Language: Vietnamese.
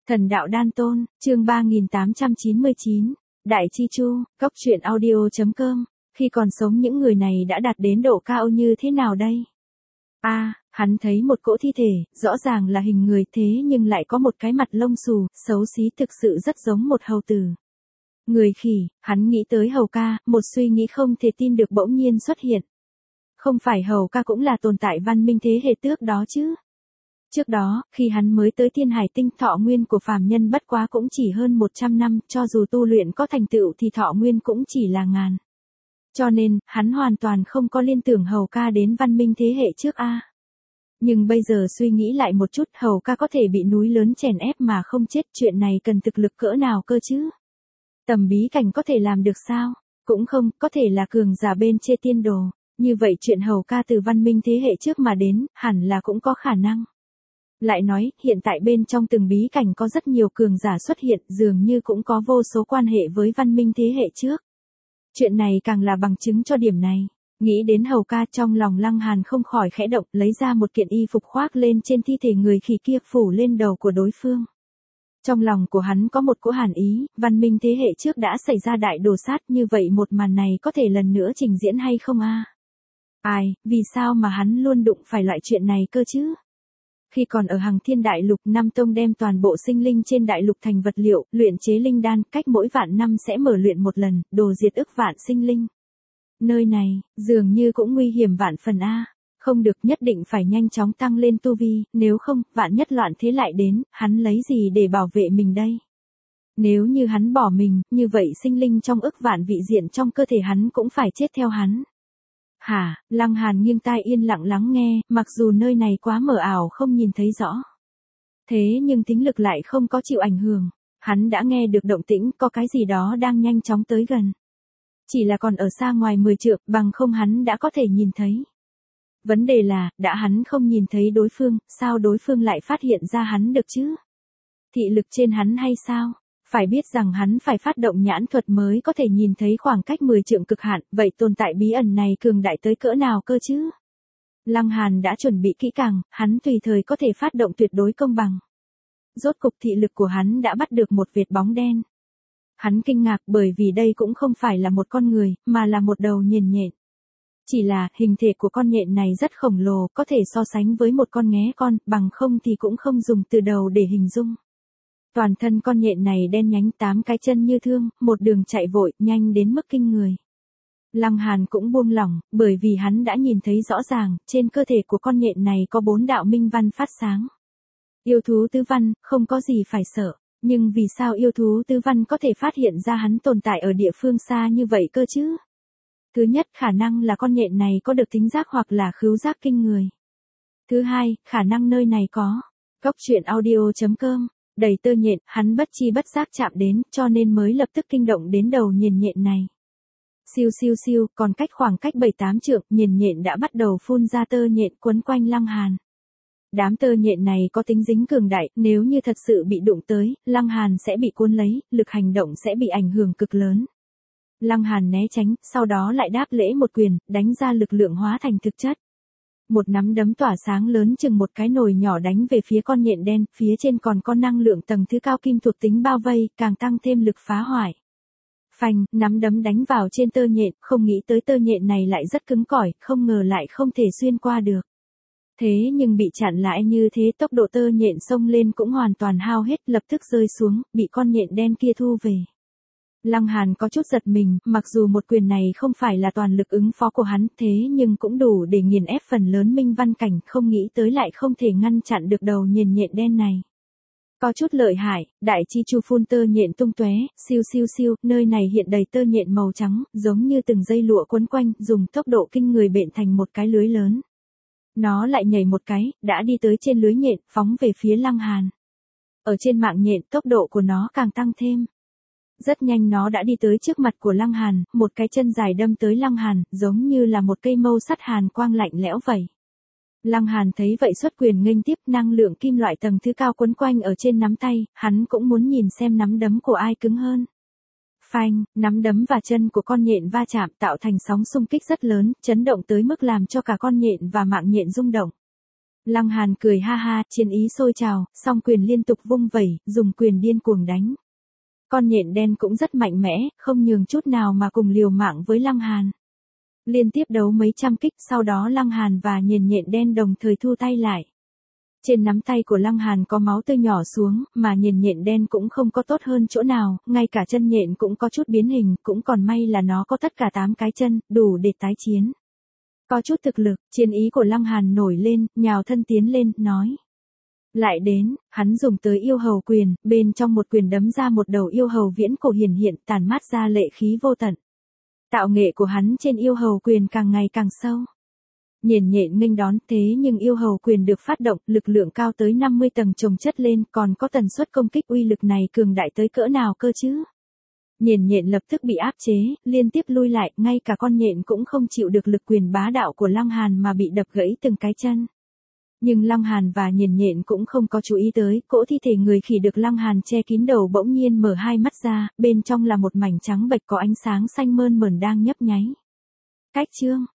Thần đạo đan tôn, chương 3899, Đại Chi Chu, Cốc truyện audio.com, khi còn sống những người này đã đạt đến độ cao như thế nào đây? Hắn thấy một cỗ thi thể, rõ ràng là hình người thế nhưng lại có một cái mặt lông xù, xấu xí thực sự rất giống một hầu tử. Người khỉ, hắn nghĩ tới hầu ca, một suy nghĩ không thể tin được bỗng nhiên xuất hiện. Không phải hầu ca cũng là tồn tại văn minh thế hệ trước đó chứ? Trước đó, khi hắn mới tới Thiên Hải Tinh, thọ nguyên của phàm nhân bất quá cũng chỉ hơn 100 năm, cho dù tu luyện có thành tựu thì thọ nguyên cũng chỉ là ngàn. Cho nên, hắn hoàn toàn không có liên tưởng hầu ca đến văn minh thế hệ trước Nhưng bây giờ suy nghĩ lại một chút, hầu ca có thể bị núi lớn chèn ép mà không chết, chuyện này cần thực lực cỡ nào cơ chứ? Tầm bí cảnh có thể làm được sao? Cũng không, có thể là cường giả bên trên tiên đồ. Như vậy chuyện hầu ca từ văn minh thế hệ trước mà đến, hẳn là cũng có khả năng. Lại nói, hiện tại bên trong từng bí cảnh có rất nhiều cường giả xuất hiện, dường như cũng có vô số quan hệ với văn minh thế hệ trước. Chuyện này càng là bằng chứng cho điểm này. Nghĩ đến hầu ca, trong lòng Lăng Hàn không khỏi khẽ động, lấy ra một kiện y phục khoác lên trên thi thể người khỉ kia, phủ lên đầu của đối phương. Trong lòng của hắn có một cỗ hàn ý, văn minh thế hệ trước đã xảy ra đại đồ sát, như vậy một màn này có thể lần nữa trình diễn hay không vì sao mà hắn luôn đụng phải loại chuyện này cơ chứ? Khi còn ở Hằng Thiên Đại Lục, Nam Tông đem toàn bộ sinh linh trên đại lục thành vật liệu, luyện chế linh đan, cách mỗi vạn năm sẽ mở luyện một lần, đồ diệt ức vạn sinh linh. Nơi này, dường như cũng nguy hiểm vạn phần Không được, nhất định phải nhanh chóng tăng lên tu vi, nếu không, vạn nhất loạn thế lại đến, hắn lấy gì để bảo vệ mình đây? Nếu như hắn bỏ mình, như vậy sinh linh trong ức vạn vị diện trong cơ thể hắn cũng phải chết theo hắn. Lăng Hàn nghiêng tai yên lặng lắng nghe, mặc dù nơi này quá mờ ảo không nhìn thấy rõ. Thế nhưng thính lực lại không có chịu ảnh hưởng. Hắn đã nghe được động tĩnh, có cái gì đó đang nhanh chóng tới gần. Chỉ là còn ở xa ngoài 10 trượng, bằng không hắn đã có thể nhìn thấy. Vấn đề là, đã hắn không nhìn thấy đối phương, sao đối phương lại phát hiện ra hắn được chứ? Thị lực trên hắn hay sao? Phải biết rằng hắn phải phát động nhãn thuật mới có thể nhìn thấy khoảng cách 10 trượng cực hạn, vậy tồn tại bí ẩn này cường đại tới cỡ nào cơ chứ? Lăng Hàn đã chuẩn bị kỹ càng, hắn tùy thời có thể phát động tuyệt đối công bằng. Rốt cục thị lực của hắn đã bắt được một vệt bóng đen. Hắn kinh ngạc bởi vì đây cũng không phải là một con người, mà là một đầu nhện nhện. Chỉ là, hình thể của con nhện này rất khổng lồ, có thể so sánh với một con nghé con, bằng không thì cũng không dùng từ đầu để hình dung. Toàn thân con nhện này đen nhánh, 8 cái chân như thương, một đường chạy vội, nhanh đến mức kinh người. Lăng Hàn cũng buông lỏng, bởi vì hắn đã nhìn thấy rõ ràng, trên cơ thể của con nhện này có 4 đạo minh văn phát sáng. Yêu thú tứ văn, không có gì phải sợ, nhưng vì sao yêu thú tứ văn có thể phát hiện ra hắn tồn tại ở địa phương xa như vậy cơ chứ? Thứ nhất, khả năng là con nhện này có được thính giác hoặc là khứu giác kinh người. Thứ hai, khả năng nơi này có Cốc truyện audio.com. Đầy tơ nhện, hắn bất chi bất giác chạm đến, cho nên mới lập tức kinh động đến đầu nhện nhện này. Siêu siêu siêu, còn khoảng cách 7-8 trượng, nhện nhện đã bắt đầu phun ra tơ nhện quấn quanh Lăng Hàn. Đám tơ nhện này có tính dính cường đại, nếu như thật sự bị đụng tới, Lăng Hàn sẽ bị cuốn lấy, lực hành động sẽ bị ảnh hưởng cực lớn. Lăng Hàn né tránh, sau đó lại đáp lễ một quyền, đánh ra lực lượng hóa thành thực chất. Một nắm đấm tỏa sáng lớn chừng một cái nồi nhỏ đánh về phía con nhện đen, phía trên còn có năng lượng tầng thứ cao kim thuộc tính bao vây, càng tăng thêm lực phá hoại. Phanh, nắm đấm đánh vào trên tơ nhện, không nghĩ tới tơ nhện này lại rất cứng cỏi, không ngờ lại không thể xuyên qua được. Thế nhưng bị chặn lại như thế, tốc độ tơ nhện xông lên cũng hoàn toàn hao hết, lập tức rơi xuống, bị con nhện đen kia thu về. Lăng Hàn có chút giật mình, mặc dù một quyền này không phải là toàn lực ứng phó của hắn, thế nhưng cũng đủ để nghiền ép phần lớn minh văn cảnh, không nghĩ tới lại không thể ngăn chặn được đầu nhện nhện đen này. Có chút lợi hại, Đại Chi Chu phun tơ nhện tung tóe, siêu siêu siêu, nơi này hiện đầy tơ nhện màu trắng, giống như từng dây lụa quấn quanh, dùng tốc độ kinh người bện thành một cái lưới lớn. Nó lại nhảy một cái, đã đi tới trên lưới nhện, phóng về phía Lăng Hàn. Ở trên mạng nhện, tốc độ của nó càng tăng thêm. Rất nhanh nó đã đi tới trước mặt của Lăng Hàn, một cái chân dài đâm tới Lăng Hàn, giống như là một cây mâu sắt hàn quang lạnh lẽo vậy. Lăng Hàn thấy vậy xuất quyền nghênh tiếp, năng lượng kim loại tầng thứ cao quấn quanh ở trên nắm tay, hắn cũng muốn nhìn xem nắm đấm của ai cứng hơn. Phanh, nắm đấm và chân của con nhện va chạm tạo thành sóng xung kích rất lớn, chấn động tới mức làm cho cả con nhện và mạng nhện rung động. Lăng Hàn cười ha ha, chiến ý sôi trào, song quyền liên tục vung vẩy, dùng quyền điên cuồng đánh. Con nhện đen cũng rất mạnh mẽ, không nhường chút nào mà cùng liều mạng với Lăng Hàn. Liên tiếp đấu mấy trăm kích, sau đó Lăng Hàn và nhện đen đồng thời thu tay lại. Trên nắm tay của Lăng Hàn có máu tươi nhỏ xuống, mà nhện đen cũng không có tốt hơn chỗ nào, ngay cả chân nhện cũng có chút biến hình, cũng còn may là nó có tất cả 8 cái chân, đủ để tái chiến. Có chút thực lực, chiến ý của Lăng Hàn nổi lên, nhào thân tiến lên, nói. Lại đến, hắn dùng tới yêu hầu quyền, bên trong một quyền đấm ra một đầu yêu hầu viễn cổ hiển hiện, tản mát ra lệ khí vô tận. Tạo nghệ của hắn trên yêu hầu quyền càng ngày càng sâu. Nhện nghênh đón, thế nhưng yêu hầu quyền được phát động, lực lượng cao tới 50 tầng chồng chất lên, còn có tần suất công kích uy lực này cường đại tới cỡ nào cơ chứ? Nhện lập tức bị áp chế, liên tiếp lui lại, ngay cả con nhện cũng không chịu được lực quyền bá đạo của Lăng Hàn mà bị đập gãy từng cái chân. Nhưng Lăng Hàn và nhện cũng không có chú ý tới, cỗ thi thể người khỉ được Lăng Hàn che kín đầu bỗng nhiên mở hai mắt ra, bên trong là một mảnh trắng bệch có ánh sáng xanh mơn mởn đang nhấp nháy. Cách chương